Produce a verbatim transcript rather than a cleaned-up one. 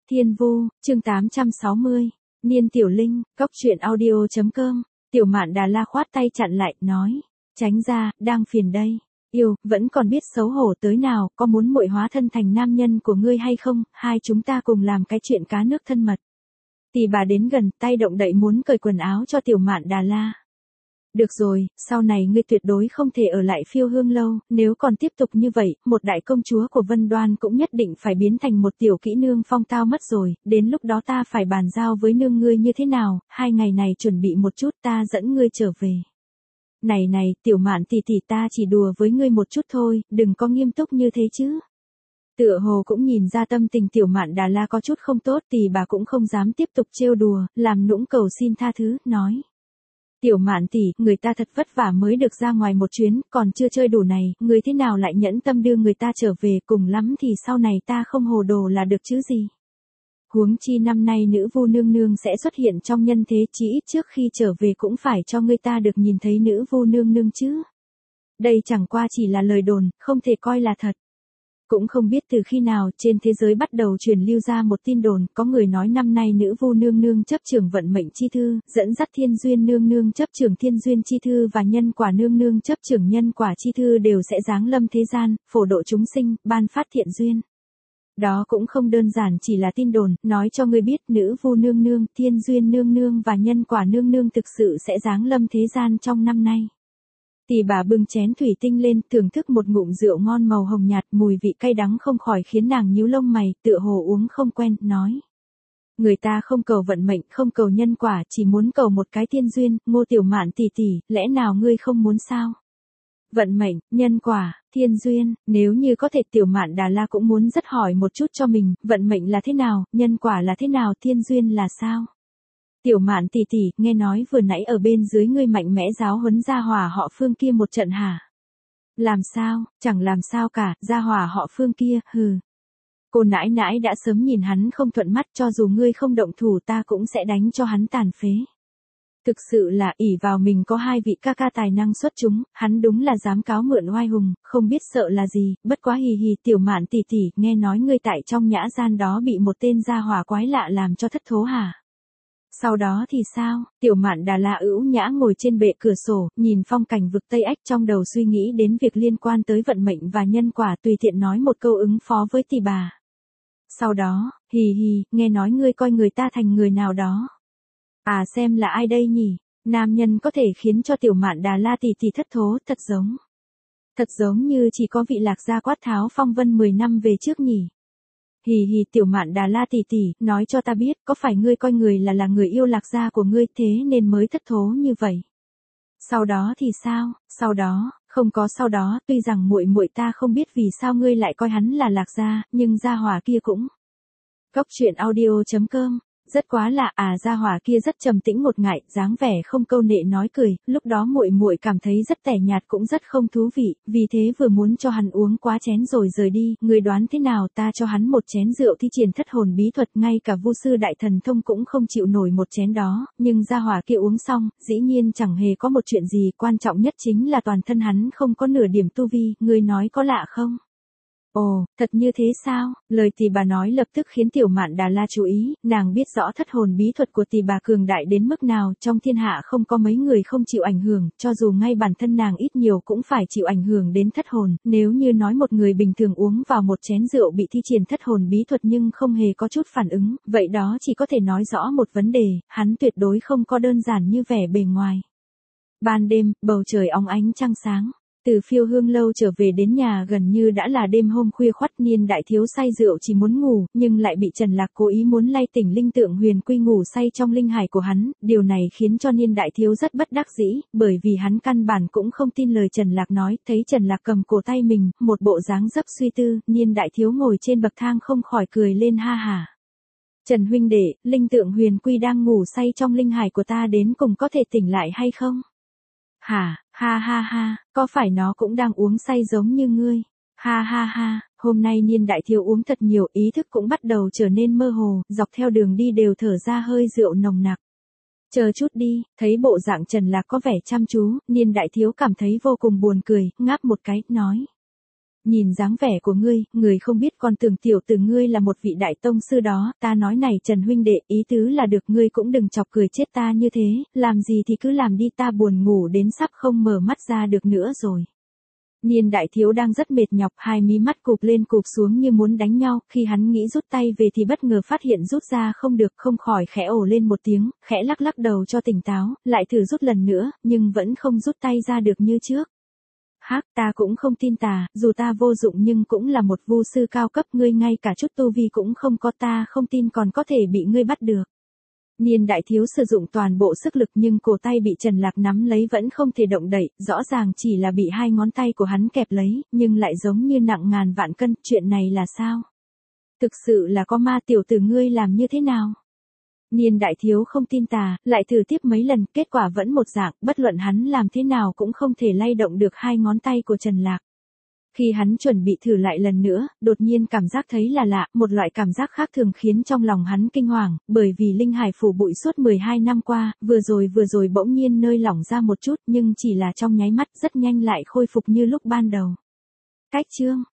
Thiên Vu, chương tám trăm sáu mươi. Niên Tiểu Linh, cốc truyện audio chấm com. Tiểu Mạn Đà La khoát tay chặn lại, nói: "Tránh ra, đang phiền đây." "Yêu, vẫn còn biết xấu hổ tới nào, có muốn muội hóa thân thành nam nhân của ngươi hay không, hai chúng ta cùng làm cái chuyện cá nước thân mật." Tỷ bà đến gần, tay động đậy muốn cởi quần áo cho Tiểu Mạn Đà La. "Được rồi, sau này ngươi tuyệt đối không thể ở lại Phiêu Hương lâu, nếu còn tiếp tục như vậy, một đại công chúa của Vân Đoan cũng nhất định phải biến thành một tiểu kỹ nương phong tao mất rồi, đến lúc đó ta phải bàn giao với nương ngươi như thế nào, hai ngày này chuẩn bị một chút ta dẫn ngươi trở về." "Này này, Tiểu Mạn tỷ tỷ, ta chỉ đùa với ngươi một chút thôi, đừng có nghiêm túc như thế chứ." Tựa hồ cũng nhìn ra tâm tình Tiểu Mạn Đà La có chút không tốt, tỷ bà cũng không dám tiếp tục trêu đùa, làm nũng cầu xin tha thứ, nói: "Tiểu Mạn tỷ, người ta thật vất vả mới được ra ngoài một chuyến, còn chưa chơi đủ này, người thế nào lại nhẫn tâm đưa người ta trở về, cùng lắm thì sau này ta không hồ đồ là được chứ gì. Huống chi năm nay nữ vu nương nương sẽ xuất hiện trong nhân thế, chỉ ít trước khi trở về cũng phải cho người ta được nhìn thấy nữ vu nương nương chứ. Đây chẳng qua chỉ là lời đồn, không thể coi là thật." Cũng không biết từ khi nào trên thế giới bắt đầu truyền lưu ra một tin đồn, có người nói năm nay nữ vu nương nương chấp trưởng vận mệnh chi thư, dẫn dắt thiên duyên nương nương chấp trưởng thiên duyên chi thư và nhân quả nương nương chấp trưởng nhân quả chi thư đều sẽ giáng lâm thế gian, phổ độ chúng sinh, ban phát thiện duyên. Đó cũng không đơn giản chỉ là tin đồn, nói cho ngươi biết nữ vu nương nương, thiên duyên nương nương và nhân quả nương nương thực sự sẽ giáng lâm thế gian trong năm nay. Tỷ bà bưng chén thủy tinh lên, thưởng thức một ngụm rượu ngon màu hồng nhạt, mùi vị cay đắng không khỏi khiến nàng nhíu lông mày, tựa hồ uống không quen, nói: "Người ta không cầu vận mệnh, không cầu nhân quả, chỉ muốn cầu một cái tiên duyên, Ngô Tiểu Mạn tỷ tỷ, lẽ nào ngươi không muốn sao?" Vận mệnh, nhân quả, thiên duyên, nếu như có thể Tiểu Mạn Đà La cũng muốn rất hỏi một chút cho mình, vận mệnh là thế nào, nhân quả là thế nào, thiên duyên là sao? "Tiểu Mạn tỷ tỷ, nghe nói vừa nãy ở bên dưới ngươi mạnh mẽ giáo huấn gia hỏa họ Phương kia một trận hả?" "Làm sao, chẳng làm sao cả, gia hỏa họ Phương kia, hừ. Cô nãi nãi đã sớm nhìn hắn không thuận mắt, cho dù ngươi không động thủ ta cũng sẽ đánh cho hắn tàn phế. Thực sự là ỷ vào mình có hai vị ca ca tài năng xuất chúng, hắn đúng là dám cáo mượn oai hùng, không biết sợ là gì, bất quá hì hì. Tiểu Mạn tỷ tỷ, nghe nói ngươi tại trong nhã gian đó bị một tên gia hỏa quái lạ làm cho thất thố hả? Sau đó thì sao?" Tiểu Mạn Đà La ưu nhã ngồi trên bệ cửa sổ, nhìn phong cảnh vực Tây Ách, trong đầu suy nghĩ đến việc liên quan tới vận mệnh và nhân quả, tùy tiện nói một câu ứng phó với tỷ bà. "Sau đó, hì hì, nghe nói ngươi coi người ta thành người nào đó. À, xem là ai đây nhỉ? Nam nhân có thể khiến cho Tiểu Mạn Đà La tỷ tỷ thất thố, thật giống. Thật giống như chỉ có vị Lạc gia Quát Tháo phong vân mười năm về trước nhỉ. Hì hì, Tiểu Mạn Đà La tỷ tỷ, nói cho ta biết, có phải ngươi coi người là là người yêu Lạc gia của ngươi, thế nên mới thất thố như vậy? Sau đó thì sao?" "Sau đó, không có sau đó, tuy rằng muội muội ta không biết vì sao ngươi lại coi hắn là Lạc gia, nhưng gia hỏa kia cũng." Cốc truyện audio chấm com. Rất quá lạ, à gia hỏa kia rất trầm tĩnh một ngại, dáng vẻ không câu nệ nói cười, lúc đó muội muội cảm thấy rất tẻ nhạt cũng rất không thú vị, vì thế vừa muốn cho hắn uống quá chén rồi rời đi, người đoán thế nào, ta cho hắn một chén rượu thi triển thất hồn bí thuật, ngay cả vu sư đại thần thông cũng không chịu nổi một chén đó, nhưng gia hỏa kia uống xong, dĩ nhiên chẳng hề có một chuyện gì, quan trọng nhất chính là toàn thân hắn không có nửa điểm tu vi, ngươi nói có lạ không?" "Ồ, thật như thế sao?" Lời tỷ bà nói lập tức khiến Tiểu Mạn Đà La chú ý, nàng biết rõ thất hồn bí thuật của tỷ bà cường đại đến mức nào, trong thiên hạ không có mấy người không chịu ảnh hưởng, cho dù ngay bản thân nàng ít nhiều cũng phải chịu ảnh hưởng đến thất hồn, nếu như nói một người bình thường uống vào một chén rượu bị thi triển thất hồn bí thuật nhưng không hề có chút phản ứng, vậy đó chỉ có thể nói rõ một vấn đề, hắn tuyệt đối không có đơn giản như vẻ bề ngoài. Ban đêm, bầu trời óng ánh trăng sáng. Từ Phiêu Hương lâu trở về đến nhà gần như đã là đêm hôm khuya khoắt, Niên đại thiếu say rượu chỉ muốn ngủ, nhưng lại bị Trần Lạc cố ý muốn lay tỉnh Linh Tượng Huyền Quy ngủ say trong linh hải của hắn, điều này khiến cho Niên đại thiếu rất bất đắc dĩ, bởi vì hắn căn bản cũng không tin lời Trần Lạc nói, thấy Trần Lạc cầm cổ tay mình, một bộ dáng dấp suy tư, Niên đại thiếu ngồi trên bậc thang không khỏi cười lên ha hả. "Trần huynh đệ, Linh Tượng Huyền Quy đang ngủ say trong linh hải của ta đến cùng có thể tỉnh lại hay không?" "Hả, ha ha ha, có phải nó cũng đang uống say giống như ngươi?" "Ha ha ha, hôm nay Niên đại thiếu uống thật nhiều, ý thức cũng bắt đầu trở nên mơ hồ, dọc theo đường đi đều thở ra hơi rượu nồng nặc." "Chờ chút đi." Thấy bộ dạng Trần Lạc có vẻ chăm chú, Niên đại thiếu cảm thấy vô cùng buồn cười, ngáp một cái, nói: Nhìn dáng vẻ của ngươi, người không biết còn tưởng tiểu tử ngươi là một vị đại tông sư đó, ta nói này Trần huynh đệ, ý tứ là được ngươi cũng đừng chọc cười chết ta như thế, làm gì thì cứ làm đi, ta buồn ngủ đến sắp không mở mắt ra được nữa rồi. Niên đại thiếu đang rất mệt nhọc, hai mí mắt cụp lên cụp xuống như muốn đánh nhau, khi hắn nghĩ rút tay về thì bất ngờ phát hiện rút ra không được, không khỏi khẽ ồ lên một tiếng, khẽ lắc lắc đầu cho tỉnh táo, lại thử rút lần nữa, nhưng vẫn không rút tay ra được như trước. Hắc, ta cũng không tin tà, dù ta vô dụng nhưng cũng là một vu sư cao cấp, ngươi ngay cả chút tu vi cũng không có, ta không tin còn có thể bị ngươi bắt được. Niên đại thiếu sử dụng toàn bộ sức lực nhưng cổ tay bị Trần Lạc nắm lấy vẫn không thể động đậy, rõ ràng chỉ là bị hai ngón tay của hắn kẹp lấy, nhưng lại giống như nặng ngàn vạn cân, chuyện này là sao? Thực sự là có ma, tiểu tử ngươi làm như thế nào? Niên đại thiếu không tin tà, lại thử tiếp mấy lần, kết quả vẫn một dạng, bất luận hắn làm thế nào cũng không thể lay động được hai ngón tay của Trần Lạc. Khi hắn chuẩn bị thử lại lần nữa, đột nhiên cảm giác thấy là lạ, một loại cảm giác khác thường khiến trong lòng hắn kinh hoàng, bởi vì linh hải phủ bụi suốt mười hai năm qua, vừa rồi vừa rồi bỗng nhiên nơi lỏng ra một chút, nhưng chỉ là trong nháy mắt, rất nhanh lại khôi phục như lúc ban đầu. Cách chương